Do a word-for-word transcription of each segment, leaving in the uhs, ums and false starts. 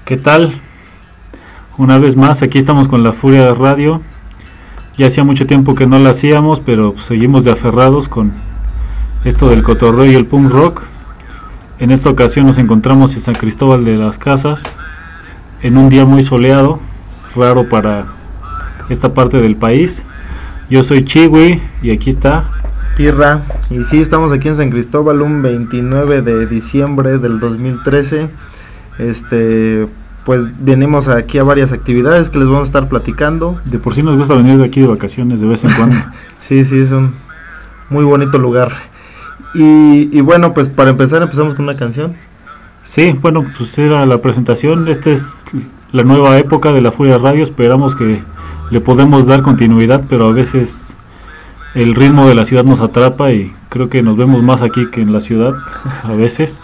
¿Qué tal? Una vez más, aquí estamos con la Furia de Radio. Ya hacía mucho tiempo que no la hacíamos, pero pues, seguimos de aferrados con esto del cotorreo y el punk rock. En esta ocasión nos encontramos en San Cristóbal de las Casas, en un día muy soleado, raro para esta parte del país. Yo soy Chiwi y aquí está Pirra, y sí, estamos aquí en San Cristóbal un veintinueve de diciembre del dos mil trece. Este, pues venimos aquí a varias actividades que les vamos a estar platicando. De por sí nos gusta venir de aquí de vacaciones de vez en cuando. Sí, sí, es un muy bonito lugar. Y, y bueno, pues para empezar empezamos con una canción. Sí, bueno, pues era la presentación. Esta es la nueva época de la Furia Radio. Esperamos que le podemos dar continuidad, pero a veces el ritmo de la ciudad nos atrapa y creo que nos vemos más aquí que en la ciudad a veces.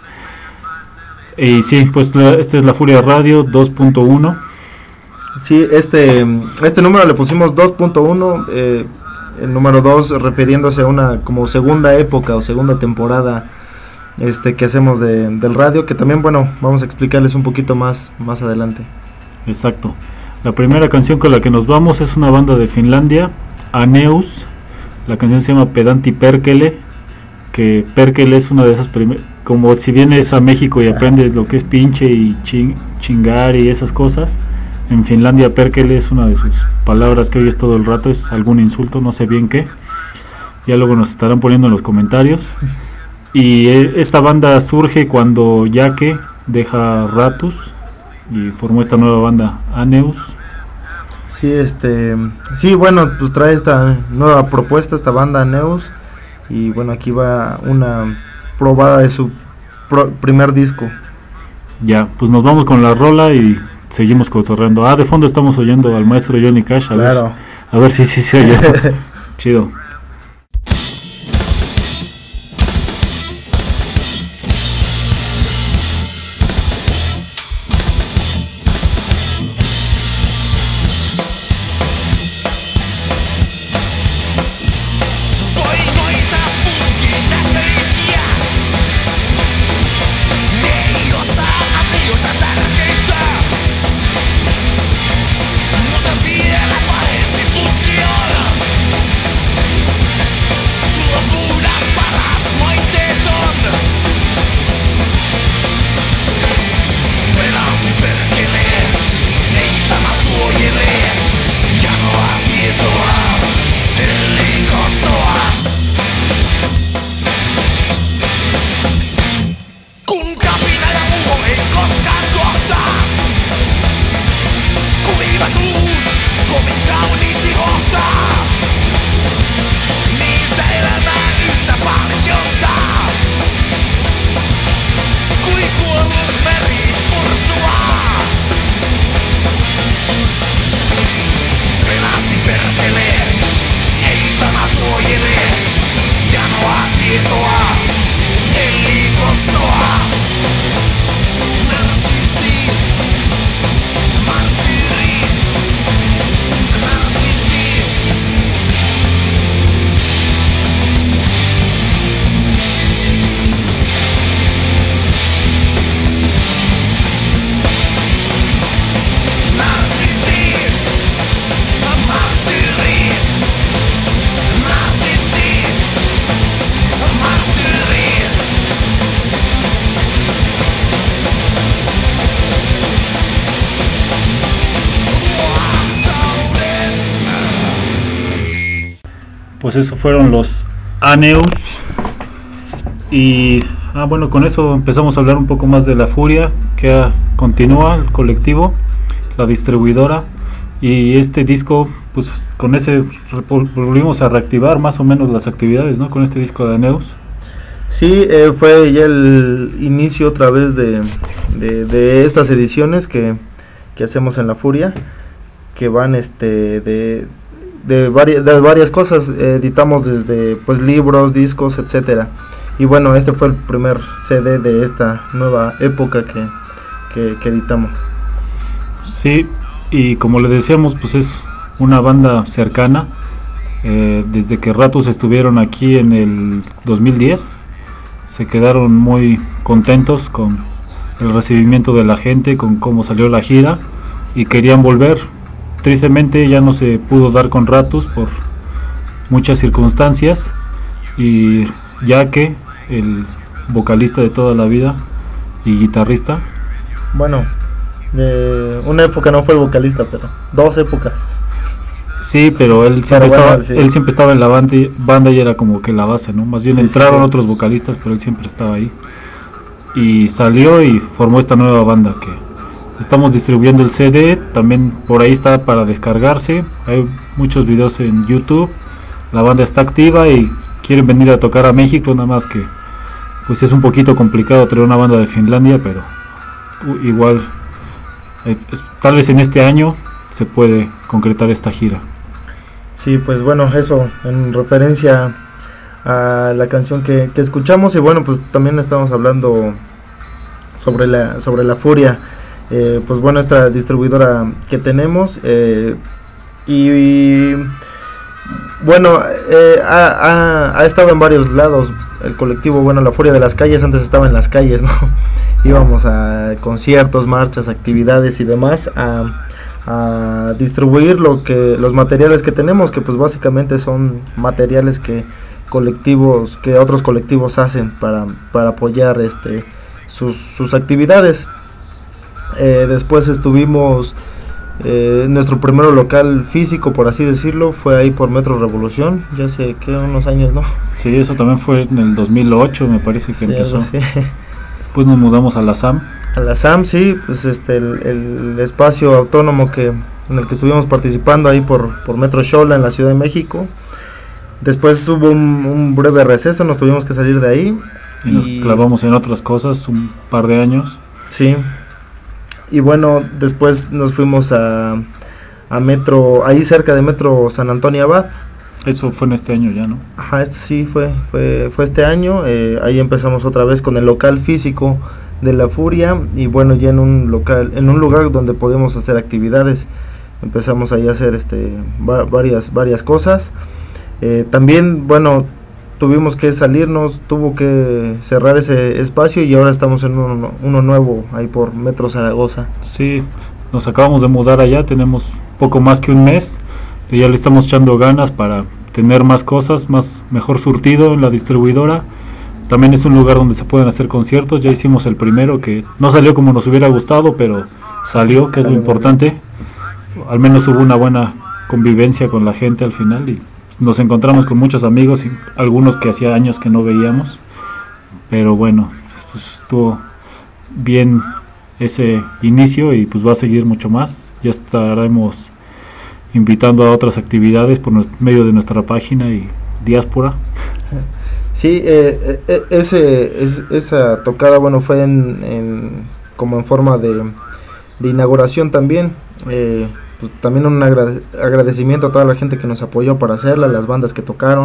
Y sí, pues la, esta es la Furia Radio dos punto uno. Sí, este este número le pusimos dos punto uno, eh, el número dos refiriéndose a una como segunda época o segunda temporada este que hacemos de, del radio, que también, bueno, vamos a explicarles un poquito más más adelante. Exacto. La primera canción con la que nos vamos es una banda de Finlandia, Aneus. La canción se llama Pedanti Perkele, que Perkele es una de esas primeras, como si vienes a México y aprendes lo que es pinche y ching, chingar y esas cosas. En Finlandia Perkele es una de sus palabras que oyes todo el rato, es algún insulto, no sé bien qué. Ya luego nos estarán poniendo en los comentarios. Y eh, esta banda surge cuando Yake deja Ratus y formó esta nueva banda, Aneus. Sí, este, sí, bueno, pues trae esta nueva propuesta, esta banda Aneus, y bueno, aquí va una probada de su pro, primer disco. Ya, pues nos vamos con la rola y seguimos cotorreando. Ah, de fondo estamos oyendo al maestro Johnny Cash, a claro. ver, a ver si sí se oye. Chido. Pues eso fueron los Aneus. Y ah, bueno, con eso empezamos a hablar un poco más de la Furia, que ah, continúa el colectivo, la distribuidora. Y este disco, pues con ese volvimos a reactivar más o menos las actividades, ¿no? Con este disco de Aneus. Sí, eh, fue ya el inicio otra vez de, de, de estas ediciones que, que hacemos en la Furia, que van este de de varias de varias cosas. Eh, editamos desde pues libros, discos, etcétera. Y bueno, este fue el primer C D de esta nueva época que, que, que editamos. Sí, y como le decíamos, pues es una banda cercana. Eh, desde que Ratus estuvieron aquí en el dos mil diez, se quedaron muy contentos con el recibimiento de la gente, con cómo salió la gira, y querían volver. Tristemente ya no se pudo dar con Ratus por muchas circunstancias, y ya que el vocalista de toda la vida y guitarrista, bueno, de una época no fue el vocalista, pero dos épocas. Sí, pero él siempre, pero bueno, estaba, sí. él siempre estaba en la banda y, banda y era como que la base, ¿no? Más bien Sí, entraron sí, sí. otros vocalistas, pero él siempre estaba ahí. Y salió y formó esta nueva banda que estamos distribuyendo el C D, también por ahí está para descargarse. Hay muchos videos en YouTube. La banda está activa y quieren venir a tocar a México, nada más que pues es un poquito complicado traer una banda de Finlandia, pero uh, igual eh, es, tal vez en este año se puede concretar esta gira. Sí, pues bueno, eso en referencia a la canción que, que escuchamos. Y bueno, pues también estamos hablando sobre la sobre la Furia, eh, pues bueno, esta distribuidora que tenemos, eh, y, y bueno, eh, ha, ha, ha estado en varios lados el colectivo. Bueno, la Furia de las Calles antes estaba en las calles, ¿no? Íbamos a conciertos, marchas, actividades y demás a a distribuir lo que los materiales que tenemos, que pues básicamente son materiales que colectivos que otros colectivos hacen para para apoyar este sus sus actividades. Eh, después estuvimos eh, nuestro primer local físico, por así decirlo, fue ahí por Metro Revolución, ya hace que unos años, ¿no? Sí, eso también fue en el dos mil ocho, me parece que Sí, empezó. algo así. Después nos mudamos a la S A M. A la S A M, sí, pues este el, el espacio autónomo que en el que estuvimos participando ahí por, por Metro Xola en la Ciudad de México. Después hubo un, un breve receso, nos tuvimos que salir de ahí. Y, y nos clavamos en otras cosas un par de años. Sí. Y bueno, después nos fuimos a, a Metro, ahí cerca de Metro San Antonio Abad. Eso fue en este año ya, ¿no? Ajá, este sí fue, fue, fue este año. Eh, ahí empezamos otra vez con el local físico de la Furia, y bueno, ya en un local, en un lugar donde podemos hacer actividades. Empezamos ahí a hacer este va, varias varias cosas. Eh, también, bueno, tuvimos que salirnos, tuvo que cerrar ese espacio, y ahora estamos en uno, uno nuevo ahí por Metro Zaragoza. Sí, nos acabamos de mudar allá, tenemos poco más que un mes, y ya le estamos echando ganas para tener más cosas, más mejor surtido en la distribuidora. También es un lugar donde se pueden hacer conciertos. Ya hicimos el primero, que no salió como nos hubiera gustado, pero salió, que es lo importante. Al menos hubo una buena convivencia con la gente al final, y nos encontramos con muchos amigos, y algunos que hacía años que no veíamos. Pero bueno, pues estuvo bien ese inicio, y pues va a seguir mucho más. Ya estaremos invitando a otras actividades por medio de nuestra página y diáspora. Sí, eh, eh, ese, es, esa tocada, bueno, fue en, en como en forma de, de inauguración también. Eh, pues también un agrade- agradecimiento a toda la gente que nos apoyó para hacerla, las bandas que tocaron,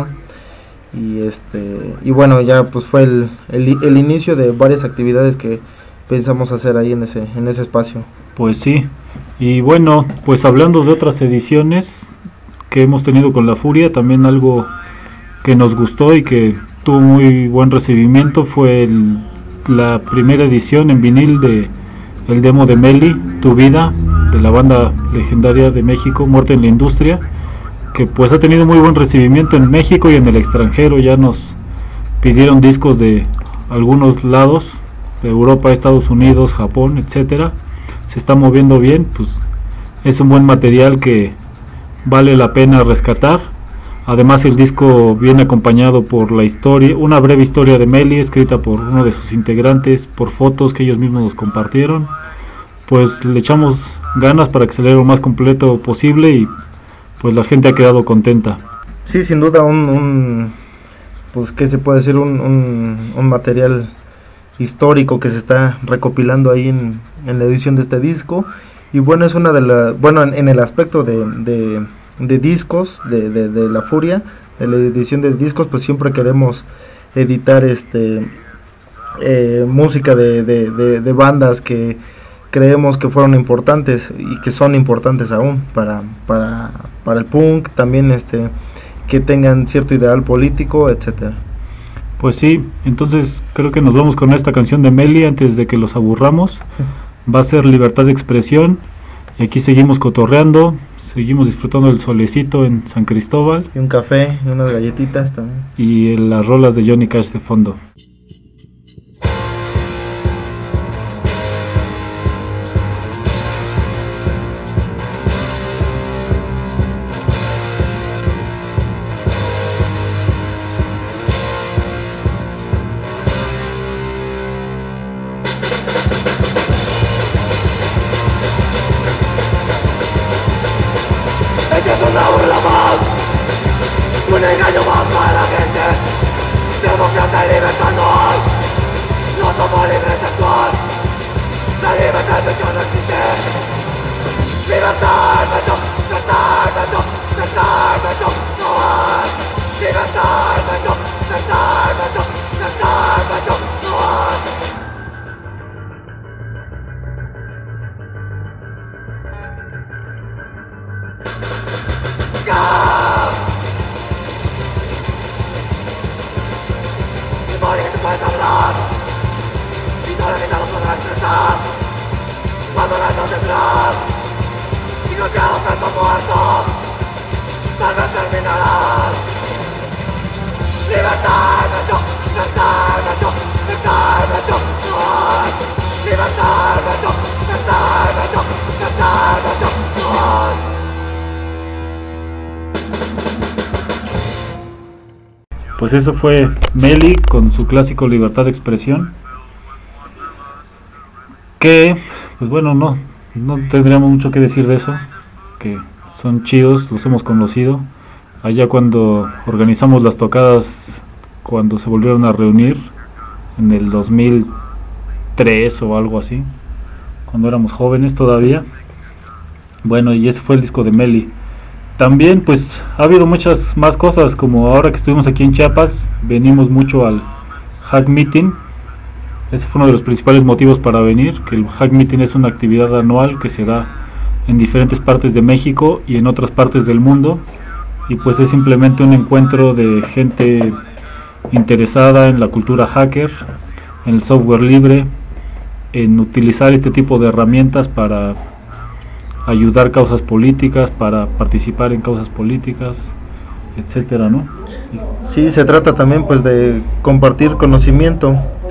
y este y bueno, ya pues fue el, el, el inicio de varias actividades que pensamos hacer ahí en ese en ese espacio. Pues sí, y bueno, pues hablando de otras ediciones que hemos tenido con la Furia, también algo que nos gustó y que tuvo muy buen recibimiento fue el, la primera edición en vinil de el demo de Meli, Tu Vida, de la banda legendaria de México, Muerte en la Industria, que pues ha tenido muy buen recibimiento en México y en el extranjero. Ya nos pidieron discos de algunos lados, de Europa, Estados Unidos, Japón, etcétera. Se está moviendo bien, pues es un buen material que vale la pena rescatar. Además, el disco viene acompañado por la historia, una breve historia de Meli, escrita por uno de sus integrantes, por fotos que ellos mismos nos compartieron. Pues le echamos ganas para que saliera lo más completo posible, y pues la gente ha quedado contenta. Sí, sin duda un, un pues qué se puede decir, un, un, un material histórico que se está recopilando ahí en, en la edición de este disco. Y bueno, es una de las, bueno, en, en el aspecto de, de de discos de, de, de la Furia, de la edición de discos, pues siempre queremos editar este eh, música de, de, de, de bandas que creemos que fueron importantes y que son importantes aún para, para, para el punk, también este que tengan cierto ideal político, etcétera. Pues sí, entonces creo que nos vamos con esta canción de Meli antes de que los aburramos. Va a ser Libertad de Expresión. Y aquí seguimos cotorreando, seguimos disfrutando del solecito en San Cristóbal. Y un café, y unas galletitas también. Y eh, las rolas de Johnny Cash de fondo. Esta es una burla más, un engaño más para la gente. Democracia y libertad no hay, no somos libres de actuar. La libertad de hecho no existe. Libertad de hecho, libertad de hecho, libertad de hecho no hay. Libertad de hecho, libertad de hecho, libertad de hecho no hay. Mi morir tú puedes hablar y toda la vida lo podrás expresar. Cuando las no temblar y golpeado peso muerto, tal vez terminarás. Libertad de hecho, libertad de hecho, libertad de hecho no hay. Libertad de hecho, libertad de hecho, libertad de hecho no hay. Pues eso fue Meli con su clásico Libertad de Expresión. Que, pues bueno, no, no tendríamos mucho que decir de eso. Que son chidos, los hemos conocido. Allá cuando organizamos las tocadas, cuando se volvieron a reunir, en el dos mil tres o algo así. Cuando éramos jóvenes todavía. Bueno, y ese fue el disco de Meli. También pues ha habido muchas más cosas, como ahora que estuvimos aquí en Chiapas, venimos mucho al Hack Meeting. Ese fue uno de los principales motivos para venir, que el Hack Meeting es una actividad anual que se da en diferentes partes de México y en otras partes del mundo, y pues es simplemente un encuentro de gente interesada en la cultura hacker, en el software libre, en utilizar este tipo de herramientas para ayudar causas políticas, para participar en causas políticas, etcétera, ¿no? Sí, se trata también pues de compartir conocimiento,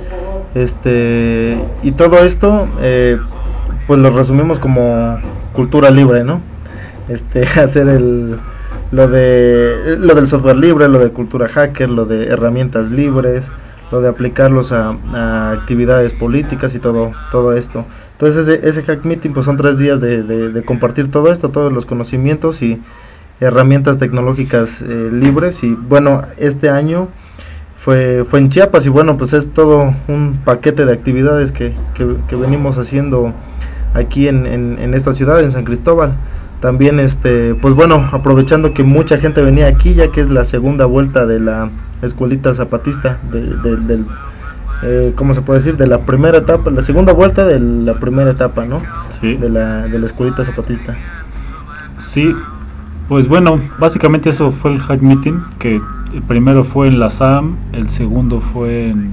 este y todo esto eh, pues lo resumimos como cultura libre, ¿no? Este hacer el lo de lo del software libre, lo de cultura hacker, lo de herramientas libres, lo de aplicarlos a, a actividades políticas y todo todo esto. Entonces ese, ese Hack Meeting pues son tres días de, de, de compartir todo esto, todos los conocimientos y herramientas tecnológicas eh, libres. Y bueno, este año fue fue en Chiapas y bueno, pues es todo un paquete de actividades que, que, que venimos haciendo aquí en, en, en esta ciudad, en San Cristóbal. También este pues bueno, aprovechando que mucha gente venía aquí, ya que es la segunda vuelta de la escuelita zapatista de, de, del Eh, ¿cómo se puede decir? De la primera etapa, la segunda vuelta de la primera etapa, ¿no? Sí. De la, de la escuelita zapatista. Sí, pues bueno, básicamente eso fue el Hack Meeting, que el primero fue en la S A M, el segundo fue en,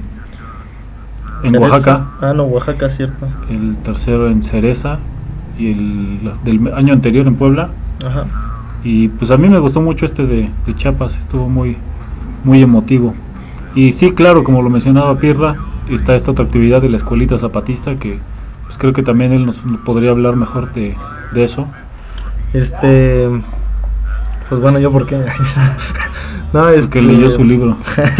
en Cereza. Oaxaca. Ah, no, Oaxaca, cierto. El tercero en Cereza y el del año anterior en Puebla. Ajá. Y pues a mí me gustó mucho este de, de Chiapas, estuvo muy, muy emotivo. Y sí, claro, como lo mencionaba Pirra, está esta otra actividad de la escuelita zapatista que pues creo que también él nos podría hablar mejor de, de eso. Este, pues bueno, yo por qué. No, es que leyó su libro.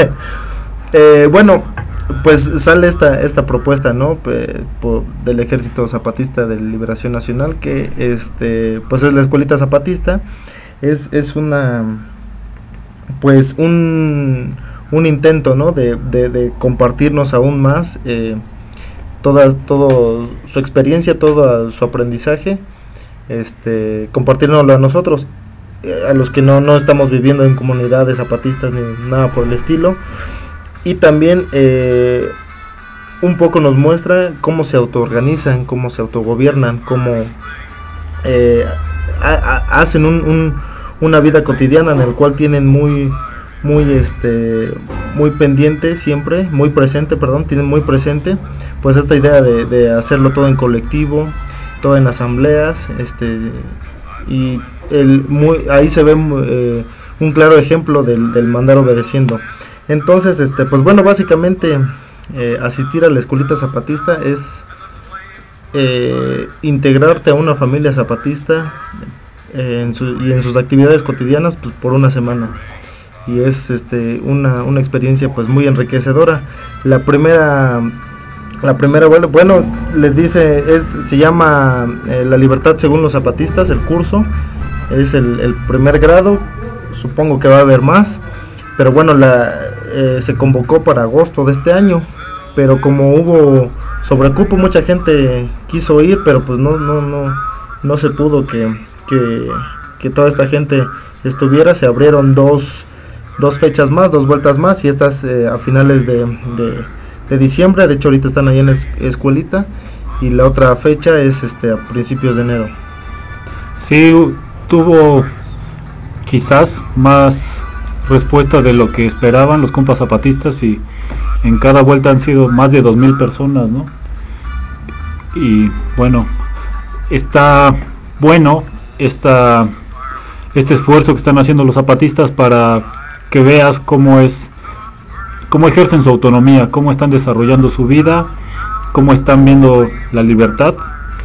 eh, bueno, pues sale esta esta propuesta, ¿no? Pe, po, del Ejército Zapatista de Liberación Nacional, que este, pues es la escuelita zapatista, es es una, pues un un intento, ¿no? De, de, de compartirnos aún más eh, toda todo su experiencia, todo su aprendizaje, este, compartirnoslo a nosotros, eh, a los que no, no estamos viviendo en comunidades zapatistas ni nada por el estilo. Y también eh, un poco nos muestra cómo se autoorganizan, cómo se autogobiernan, cómo eh, a, a, hacen un, un, una vida cotidiana en el cual tienen muy muy este muy pendiente siempre, muy presente, perdón, tienen muy presente pues esta idea de, de hacerlo todo en colectivo, todo en asambleas, este y el muy ahí se ve eh, un claro ejemplo del, del mandar obedeciendo. Entonces, este pues bueno, básicamente eh, asistir a la escuelita zapatista es eh, integrarte a una familia zapatista eh, en su, y en sus actividades cotidianas pues por una semana. Y es este una, una experiencia pues muy enriquecedora. La primera la primera vuelta, bueno, les dice, es se llama eh, La Libertad según los zapatistas, el curso, es el, el primer grado, supongo que va a haber más, pero bueno, la eh, se convocó para agosto de este año, pero como hubo sobrecupo, mucha gente quiso ir, pero pues no no no no se pudo que que, que toda esta gente estuviera. Se abrieron dos dos fechas más, dos vueltas más, y estas eh, a finales de, de, de diciembre. De hecho ahorita están ahí en la es, escuelita, y la otra fecha es este a principios de enero. Sí, tuvo quizás más respuesta de lo que esperaban los compas zapatistas, y en cada vuelta han sido más de dos mil personas, ¿no? Y bueno, está bueno esta, este esfuerzo que están haciendo los zapatistas para que veas cómo es, cómo ejercen su autonomía, cómo están desarrollando su vida, cómo están viendo la libertad.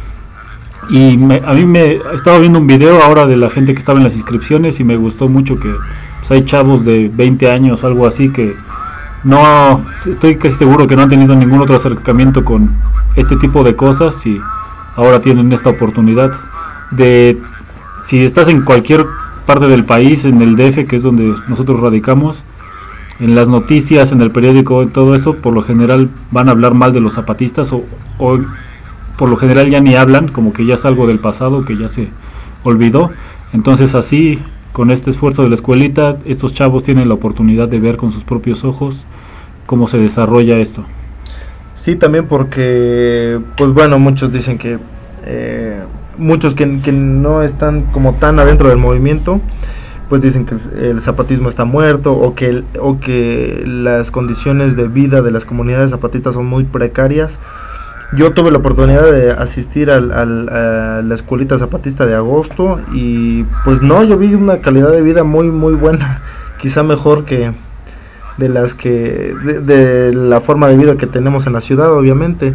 Y me, a mí me estaba viendo un video ahora de la gente que estaba en las inscripciones, y me gustó mucho que pues, hay chavos de veinte años, algo así, que no, estoy casi seguro que no han tenido ningún otro acercamiento con este tipo de cosas, y ahora tienen esta oportunidad de, si estás en cualquier parte del país, en el D F, que es donde nosotros radicamos, en las noticias, en el periódico, en todo eso, por lo general van a hablar mal de los zapatistas, o, o por lo general ya ni hablan, como que ya es algo del pasado, que ya se olvidó. Entonces así, con este esfuerzo de la escuelita, estos chavos tienen la oportunidad de ver con sus propios ojos cómo se desarrolla esto. Sí, también porque, pues bueno, muchos dicen que eh, muchos que, que no están como tan adentro del movimiento, pues dicen que el zapatismo está muerto, o que, el, o que las condiciones de vida de las comunidades zapatistas son muy precarias. Yo tuve la oportunidad de asistir al, al, a la escuelita zapatista de agosto, y pues no, yo vi una calidad de vida muy muy buena, quizá mejor que de las que de, de la forma de vida que tenemos en la ciudad, obviamente.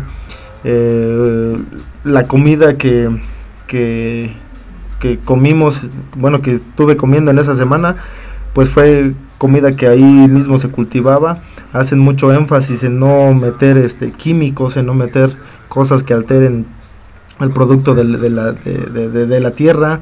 Eh, la comida que, que que comimos, bueno, que estuve comiendo en esa semana, pues fue comida que ahí mismo se cultivaba. Hacen mucho énfasis en no meter este químicos, en no meter cosas que alteren el producto de, de, la, de, de, de la tierra.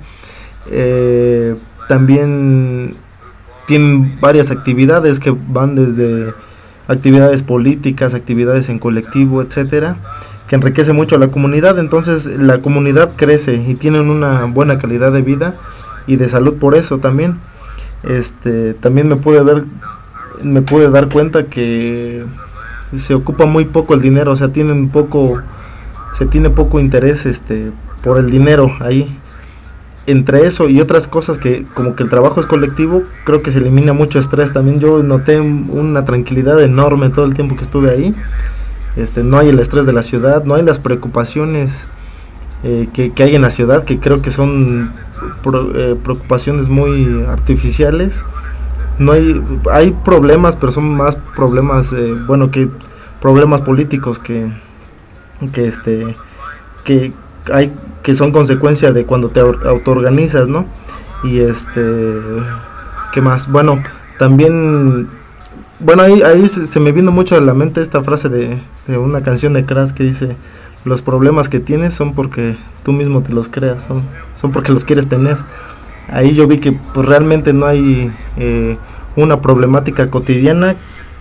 Eh, también tienen varias actividades que van desde actividades políticas, actividades en colectivo, etcétera, que enriquece mucho a la comunidad. Entonces la comunidad crece y tienen una buena calidad de vida y de salud por eso también. Este, también me pude ver, me pude dar cuenta que se ocupa muy poco el dinero, o sea, tienen poco, se tiene poco interés este por el dinero ahí. Entre eso y otras cosas, que como que el trabajo es colectivo, creo que se elimina mucho estrés. También yo noté una tranquilidad enorme todo el tiempo que estuve ahí. Este, no hay el estrés de la ciudad, no hay las preocupaciones eh, que, que hay en la ciudad, que creo que son pro, eh, preocupaciones muy artificiales. No hay, hay problemas, pero son más problemas, eh, bueno, que problemas políticos que, que este, que hay, que son consecuencia de cuando te autoorganizas, ¿no? Y este, ¿qué más? Bueno, también, bueno, ahí, ahí se, se me vino mucho a la mente esta frase de, de una canción de Crash que dice: los problemas que tienes son porque tú mismo te los creas, son, son porque los quieres tener. Ahí yo vi que pues realmente no hay eh, una problemática cotidiana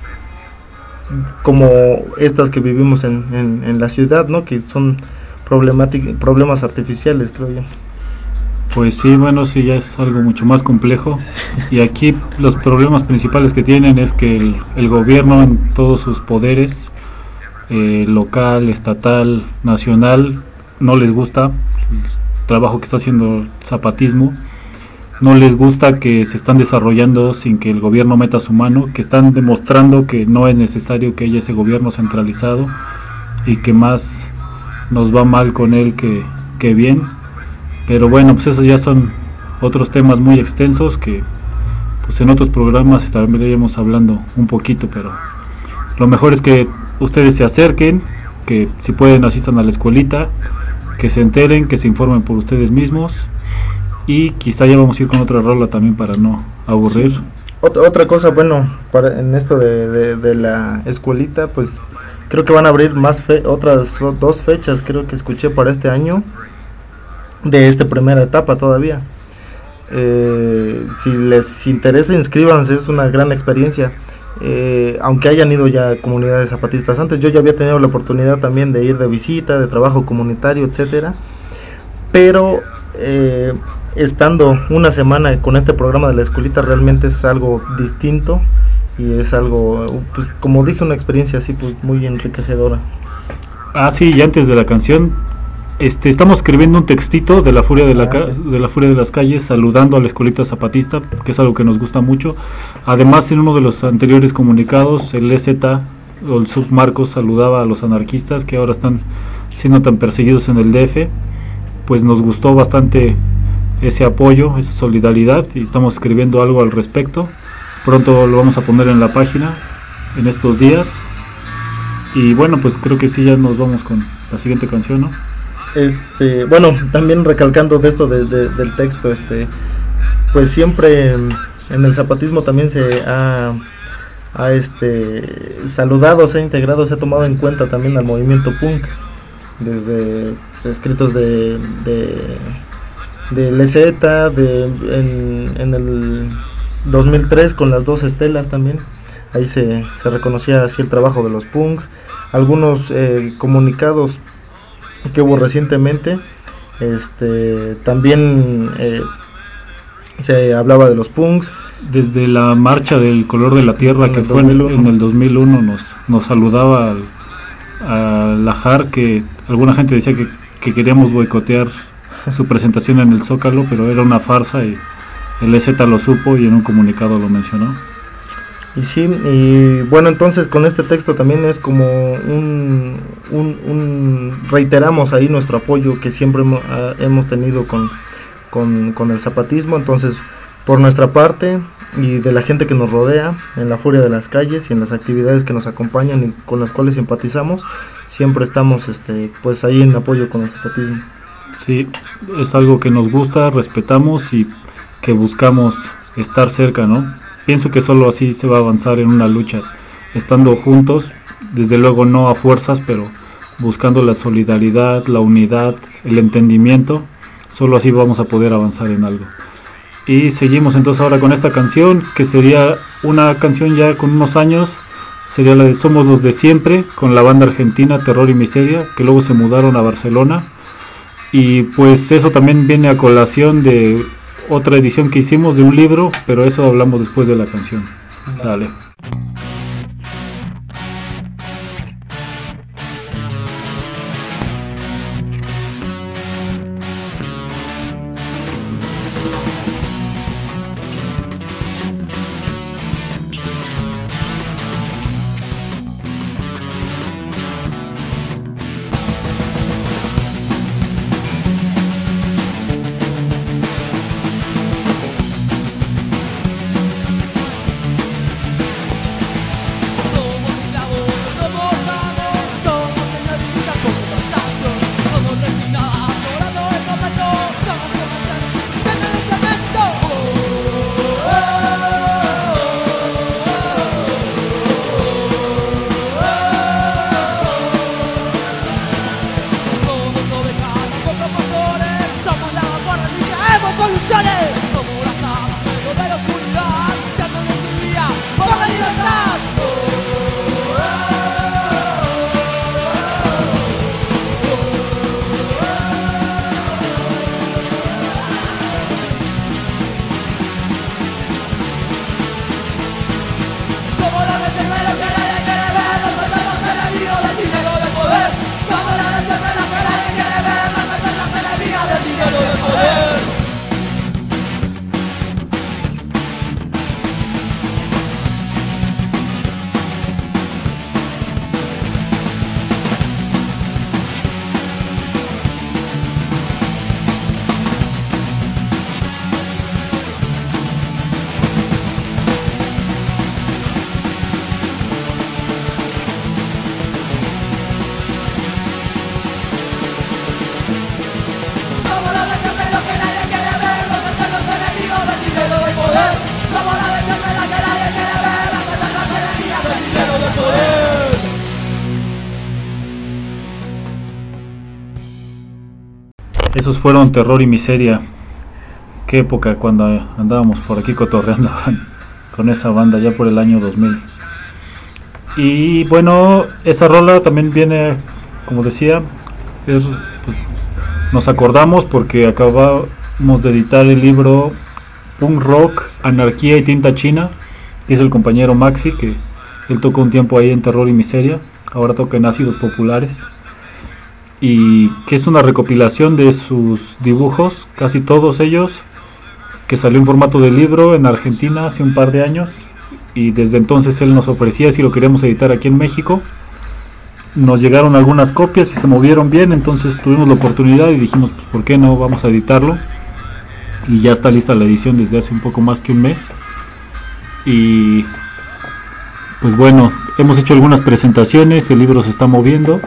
como estas que vivimos en, en, en la ciudad, ¿no? Que son problemas artificiales, creo yo. Pues sí, bueno, sí, ya es algo mucho más complejo. Y aquí los problemas principales que tienen es que el, el gobierno en todos sus poderes, eh, local, estatal, nacional, no les gusta el trabajo que está haciendo el zapatismo. no les gusta que se están desarrollando sin que el gobierno meta su mano, que están demostrando que no es necesario que haya ese gobierno centralizado y que más nos va mal con él que, que bien. Pero bueno, pues esos ya son otros temas muy extensos que pues en otros programas estaríamos hablando un poquito, pero lo mejor es que ustedes se acerquen, que si pueden asistan a la escuelita, que se enteren, que se informen por ustedes mismos, y quizá ya vamos a ir con otra rola también para no aburrir. Sí. Ot- otra cosa, bueno, para en esto de, de, de la escuelita, pues creo que van a abrir más fe- otras o- dos fechas, creo que escuché para este año, de esta primera etapa todavía. Eh, si les interesa, inscríbanse, es una gran experiencia. Eh, aunque hayan ido ya comunidades zapatistas antes, yo ya había tenido la oportunidad también de ir de visita, de trabajo comunitario, etcétera. Pero eh, estando una semana con este programa de la escuelita realmente es algo distinto y es algo, pues como dije, una experiencia así pues muy enriquecedora. Ah, sí, y antes de la canción, este, estamos escribiendo un textito de la furia de la Ah, ca- sí. de la furia de las calles, saludando a la escuelita zapatista, que es algo que nos gusta mucho. Además, en uno de los anteriores comunicados, el E Z o el Submarcos saludaba a los anarquistas que ahora están siendo tan perseguidos en el D F. Pues nos gustó bastante ese apoyo, esa solidaridad, y estamos escribiendo algo al respecto. Pronto lo vamos a poner en la página en estos días. Y bueno, pues creo que sí, ya nos vamos con la siguiente canción, ¿no? Este, bueno, también recalcando de esto de, de, del texto, este, pues siempre en el zapatismo también se ha, ha este, saludado, se ha integrado, se ha tomado en cuenta también al movimiento punk, desde escritos de, de, del E Z, de, en, en el dos mil tres con las dos estelas también, ahí se, se reconocía así el trabajo de los punks, algunos eh, comunicados que hubo recientemente, este, también eh, se hablaba de los punks. Desde la marcha del color de la tierra En que el fue en el, dos mil uno. en el dos mil uno, nos, nos saludaba al, a Lajar, que alguna gente decía que, que queríamos boicotear su presentación en el Zócalo, pero era una farsa y el E Z lo supo y en un comunicado lo mencionó. Y sí, y bueno, entonces con este texto también es como un, un, un reiteramos ahí nuestro apoyo que siempre hemos, ah, hemos tenido con, con, con el zapatismo. Entonces, por nuestra parte y de la gente que nos rodea en la furia de las calles y en las actividades que nos acompañan y con las cuales simpatizamos, siempre estamos este pues ahí en apoyo con el zapatismo. Sí, es algo que nos gusta, respetamos y que buscamos estar cerca, ¿no? Pienso que solo así se va a avanzar en una lucha, estando juntos, desde luego no a fuerzas, pero buscando la solidaridad, la unidad, el entendimiento. Solo así vamos a poder avanzar en algo. Y seguimos entonces ahora con esta canción, que sería una canción ya con unos años, sería la de Somos los de Siempre, con la banda argentina Terror y Miseria, que luego se mudaron a Barcelona. Y pues eso también viene a colación de otra edición que hicimos de un libro, pero eso hablamos después de la canción. Sale. Esos fueron Terror y Miseria. Qué época cuando andábamos por aquí cotorreando con esa banda, ya por el año dos mil. Y bueno, esa rola también viene, como decía, es, pues, nos acordamos porque acabamos de editar el libro Punk Rock, Anarquía y Tinta China, que es el compañero Maxi, que él tocó un tiempo ahí en Terror y Miseria, ahora toca en Ácidos Populares, y que es una recopilación de sus dibujos, casi todos ellos, que salió en formato de libro en Argentina hace un par de años, y desde entonces él nos ofrecía si lo queríamos editar aquí en México. Nos llegaron algunas copias y se movieron bien, entonces tuvimos la oportunidad y dijimos, pues ¿por qué no? Vamos a editarlo. Y ya está lista la edición desde hace un poco más que un mes. Y pues bueno, hemos hecho algunas presentaciones, el libro se está moviendo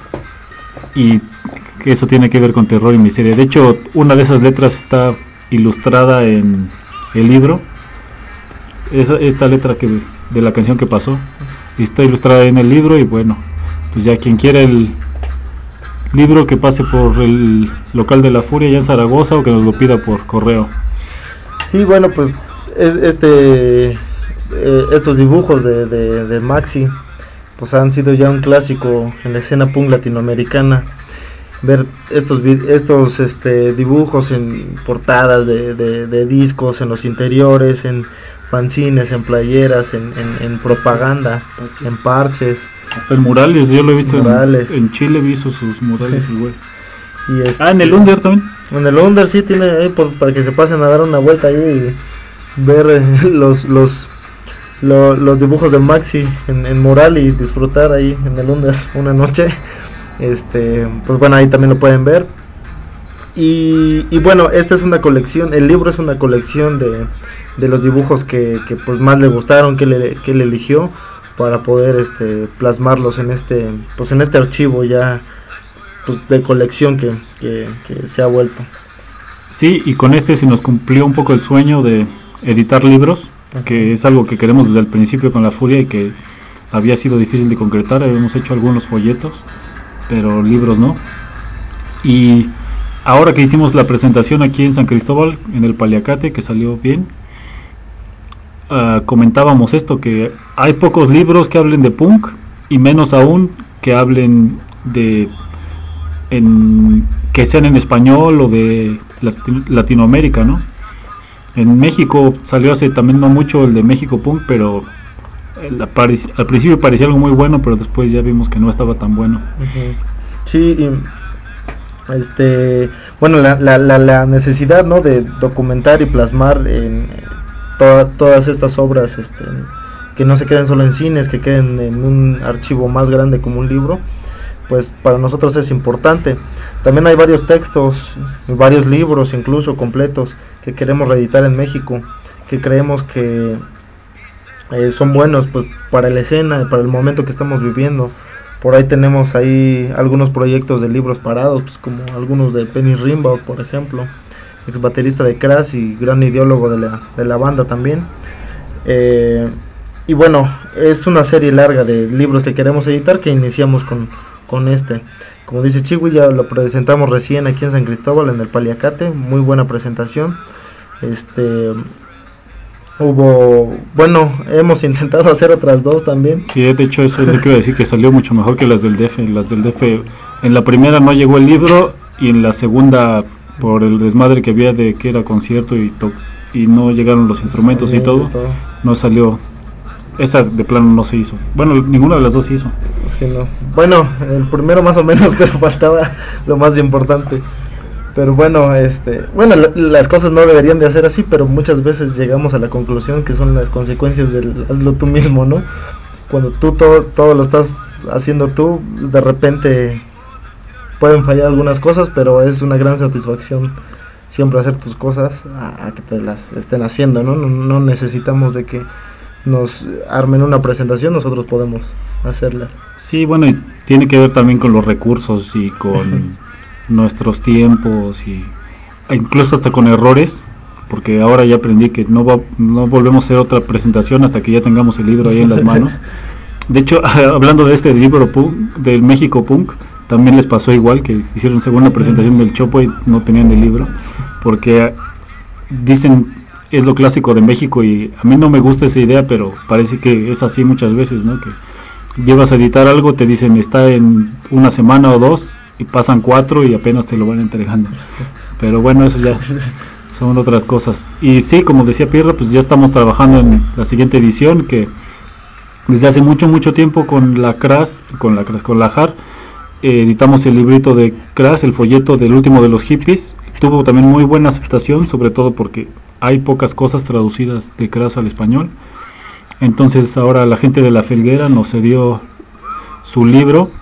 y eso tiene que ver con Terror y Miseria. De hecho, una de esas letras está ilustrada en el libro, esa, esta letra que de la canción que pasó está ilustrada en el libro. Y bueno, pues ya quien quiera el libro que pase por el local de La Furia allá en Zaragoza o que nos lo pida por correo. Sí, bueno, pues es, este eh, estos dibujos de, de, de Maxi pues han sido ya un clásico en la escena punk latinoamericana. Ver estos estos este dibujos en portadas de, de, de discos, en los interiores, en fanzines, en playeras, en, en, en propaganda, parches. en parches. Hasta en murales, yo lo he visto en, en Chile, vi sus, sus murales el güey. Y este, ah, en el Under también. En el Under sí tiene ahí por, para que se pasen a dar una vuelta ahí y ver eh, los los lo, los dibujos de Maxi en, en mural y disfrutar ahí en el Under una noche. Este, pues bueno, ahí también lo pueden ver. Y, y bueno, esta es una colección, el libro es una colección de, de los dibujos que, que pues más le gustaron, que le, que le eligió para poder este plasmarlos en este, pues en este archivo ya pues de colección que, que, que se ha vuelto. Sí, y con este se nos cumplió un poco el sueño de editar libros, uh-huh. que es algo que queremos desde el principio con La Furia y que había sido difícil de concretar. Habíamos hecho algunos folletos, pero libros no. Y ahora que hicimos la presentación aquí en San Cristóbal, en el Paliacate, que salió bien, uh, comentábamos esto, que hay pocos libros que hablen de punk, y menos aún que hablen de en, que sean en español o de Latino, Latinoamérica, ¿no? En México salió hace también no mucho el de México Punk, pero el, al principio parecía algo muy bueno, pero después ya vimos que no estaba tan bueno. Uh-huh. Sí, y este, bueno, la, la, la, la necesidad, ¿no?, de documentar y plasmar en toda, todas estas obras, este, que no se queden solo en cines, que queden en un archivo más grande como un libro, pues para nosotros es importante. También hay varios textos, varios libros incluso completos que queremos reeditar en México, que creemos que eh, son buenos pues para la escena, para el momento que estamos viviendo. Por ahí tenemos ahí algunos proyectos de libros parados, pues como algunos de Penny Rimbaud, por ejemplo, ex baterista de Crash y gran ideólogo de la, de la banda también. Eh, y bueno, es una serie larga de libros que queremos editar, que iniciamos con, con este. Como dice Chiwi, ya lo presentamos recién aquí en San Cristóbal, en el Paliacate, muy buena presentación. Este... Hubo, bueno, hemos intentado hacer otras dos también. Sí, de hecho eso es lo que iba a decir, que salió mucho mejor que las del D F. Las del D F, en la primera no llegó el libro, y en la segunda, por el desmadre que había de que era concierto y, to- y no llegaron los instrumentos sí, y todo, todo, no salió. Esa de plano no se hizo. Bueno, ninguna de las dos se hizo. Sí, no. Bueno, el primero más o menos, pero faltaba lo más importante. Pero bueno, este, bueno, la, las cosas no deberían de hacer así, pero muchas veces llegamos a la conclusión que son las consecuencias del hazlo tú mismo, ¿no? Cuando tú todo, todo lo estás haciendo tú, de repente pueden fallar algunas cosas, pero es una gran satisfacción siempre hacer tus cosas a, a que te las estén haciendo, ¿no? No, no necesitamos de que nos armen una presentación, nosotros podemos hacerla. Sí, bueno, y tiene que ver también con los recursos y con nuestros tiempos y incluso hasta con errores, porque ahora ya aprendí que no va, no volvemos a hacer otra presentación hasta que ya tengamos el libro ahí en las manos. De hecho, hablando de este libro punk, del México Punk, también les pasó igual, que hicieron segunda presentación del Chopo y no tenían el libro, porque dicen, es lo clásico de México, y a mí no me gusta esa idea, pero parece que es así muchas veces, ¿no? Que llevas a editar algo, te dicen está en una semana o dos, y pasan cuatro y apenas te lo van entregando. Pero bueno, eso ya son otras cosas. Y sí, como decía Pirra, pues ya estamos trabajando en la siguiente edición, que desde hace mucho, mucho tiempo con la Cras, con la Cras, con la J A R, eh, editamos el librito de Cras, el folleto del último de los hippies. Tuvo también muy buena aceptación, sobre todo porque hay pocas cosas traducidas de Cras al español. Entonces ahora la gente de La Felguera nos cedió su libro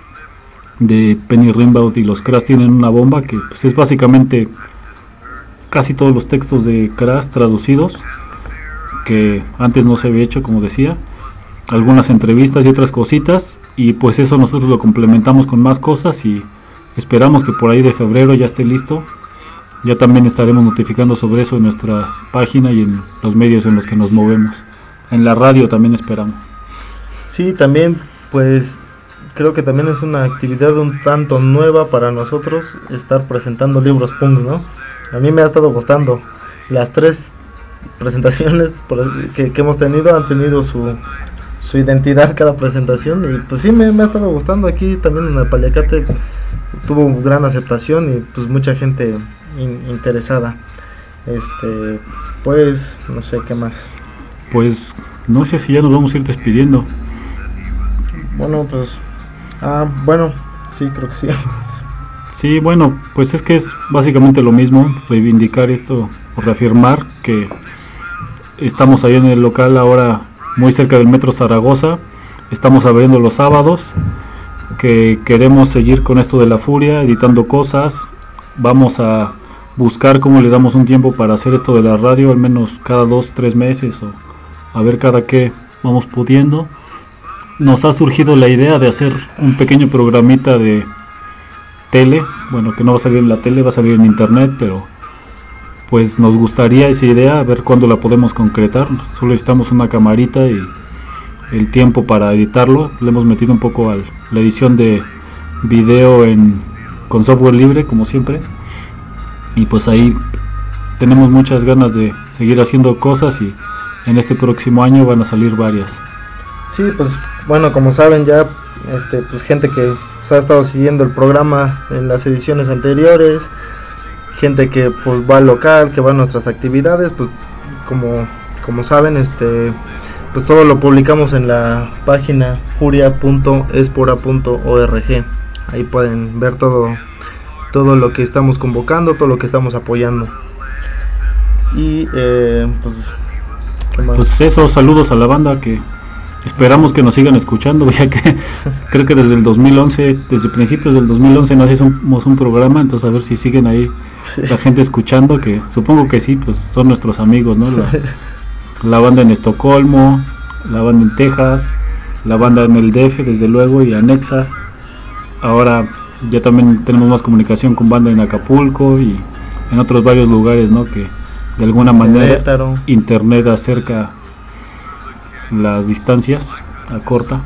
de Penny Rimbaud, y los Cras tienen una bomba que pues, es básicamente casi todos los textos de Cras traducidos, que antes no se había hecho, como decía, algunas entrevistas y otras cositas, y pues eso nosotros lo complementamos con más cosas, y esperamos que por ahí de febrero ya esté listo. Ya también estaremos notificando sobre eso en nuestra página y en los medios en los que nos movemos. En la radio también esperamos. Sí, también pues creo que también es una actividad un tanto nueva para nosotros estar presentando libros punks, ¿no? A mí me ha estado gustando. Las tres presentaciones que, que hemos tenido han tenido su, su identidad cada presentación, y pues sí me, me ha estado gustando. Aquí también en el Paliacate tuvo gran aceptación y pues mucha gente in, interesada. Este, pues no sé qué más. Pues no sé si ya nos vamos a ir despidiendo. Bueno, pues ah, bueno, sí, creo que sí. Sí, bueno, pues es que es básicamente lo mismo, reivindicar esto, o reafirmar que estamos ahí en el local ahora muy cerca del Metro Zaragoza, estamos abriendo los sábados, que queremos seguir con esto de la Furia, editando cosas, vamos a buscar cómo le damos un tiempo para hacer esto de la radio, al menos cada dos, tres meses, o a ver cada qué vamos pudiendo. Nos ha surgido la idea de hacer un pequeño programita de tele, bueno, que no va a salir en la tele, va a salir en internet, pero pues nos gustaría esa idea, a ver cuándo la podemos concretar. Solo necesitamos una camarita y el tiempo para editarlo. Le hemos metido un poco a la edición de video en, con software libre, como siempre, y pues ahí tenemos muchas ganas de seguir haciendo cosas, y en este próximo año van a salir varias. Sí, pues bueno, como saben ya, este, pues gente que pues, ha estado siguiendo el programa en las ediciones anteriores, gente que pues va al local, que va a nuestras actividades, pues como, como saben, este, pues todo lo publicamos en la página furia punto espora punto org. Ahí pueden ver todo, todo lo que estamos convocando, todo lo que estamos apoyando. Y eh, pues, ¿qué más? Pues eso, saludos a la banda, que esperamos que nos sigan escuchando, ya que creo que desde el dos mil once, desde principios del dos mil once no hacemos un programa, entonces a ver si siguen ahí sí. La gente escuchando, que supongo que sí, pues son nuestros amigos, ¿no? La, la banda en Estocolmo, la banda en Texas, la banda en el D F, desde luego, y anexas. Ahora ya también tenemos más comunicación con banda en Acapulco y en otros varios lugares, ¿no? Que de alguna manera Querétaro. Internet acerca las distancias, acorta.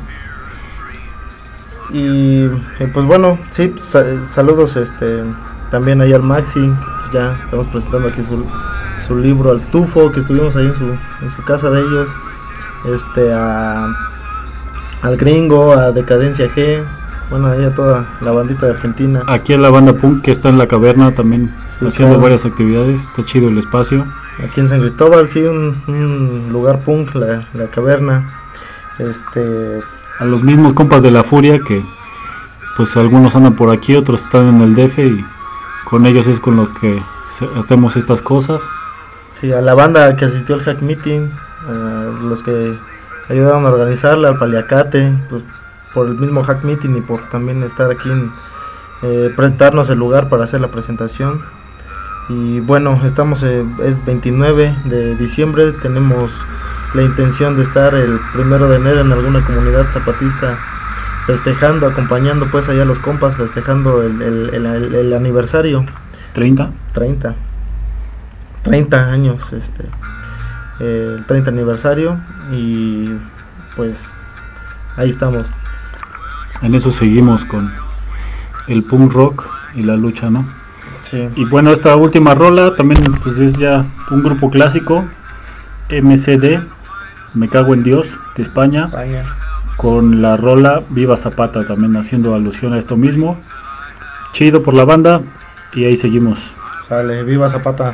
Y eh, pues bueno, sí, sa- saludos este también ahí al Maxi, pues ya estamos presentando aquí su, su libro, al Tufo, que estuvimos ahí en su, en su casa de ellos, este a al Gringo, a Decadencia G, bueno, ahí a toda la bandita de Argentina. Aquí a la banda punk que está en la caverna también, Sí, haciendo claro. varias actividades, está chido el espacio. Aquí en San Cristóbal, sí, un, un lugar punk, la, la caverna. Este, A los mismos compas de la Furia, que pues algunos andan por aquí, otros están en el D F, y con ellos es con los que se- hacemos estas cosas. sí, a la banda que asistió al Hack Meeting, a los que ayudaron a organizarla, al Paliacate, pues por el mismo Hack Meeting y por también estar aquí en eh, prestarnos el lugar para hacer la presentación. Y bueno, estamos eh, es veintinueve de diciembre, tenemos la intención de estar el primero de enero en alguna comunidad zapatista festejando, acompañando pues allá a los compas, festejando el, el, el, el, el aniversario treinta. treinta treinta años, este eh, el treinta aniversario, y pues ahí estamos. En eso seguimos con el punk rock y la lucha, ¿no? Sí. Y bueno, esta última rola también pues es ya un grupo clásico, M C D, Me Cago en Dios, de España, España. con la rola Viva Zapata, también haciendo alusión a esto mismo. Chido por la banda y ahí seguimos. Sale, viva Zapata.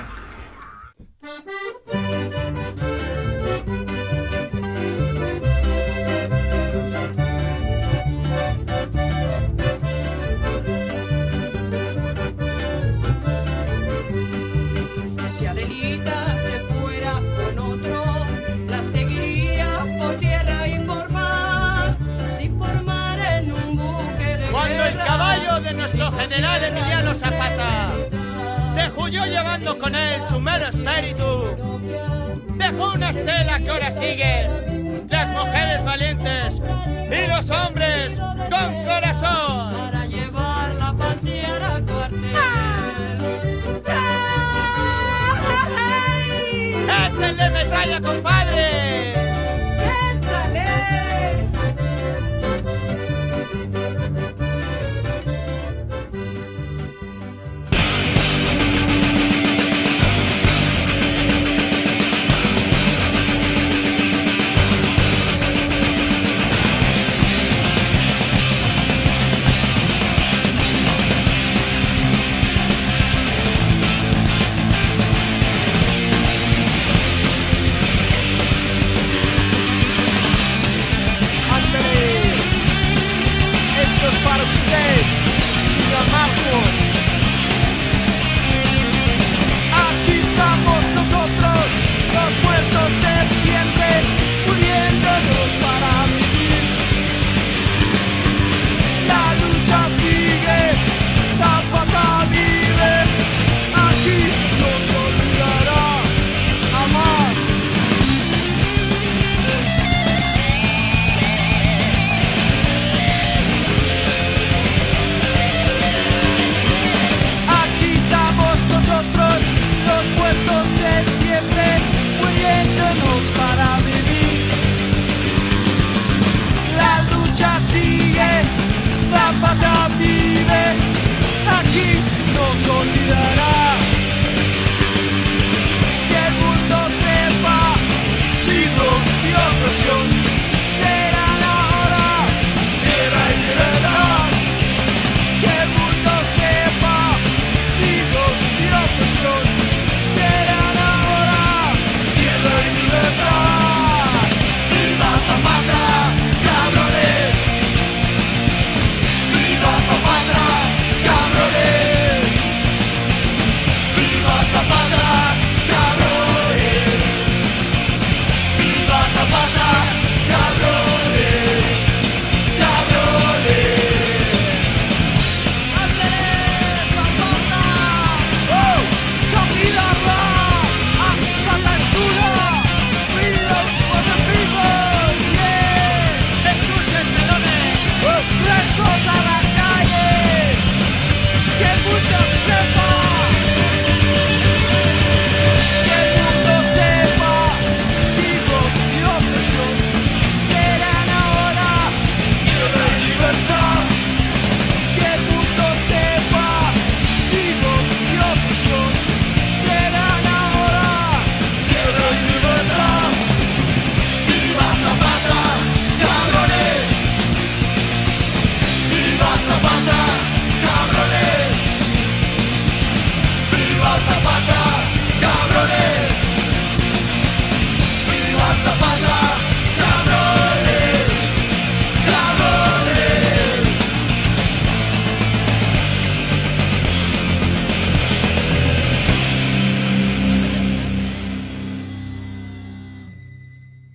Si Adelita se fuera con otro, la seguiría por tierra y por mar. Si por mar en un buque de Cuando el guerra, caballo de nuestro si general por tierra Emiliano Zapata se militar, huyó llevando con él su mero espíritu, dejó una estela que ahora sigue las mujeres valientes y los hombres con corazón. para llevarla a pasear al cuartel.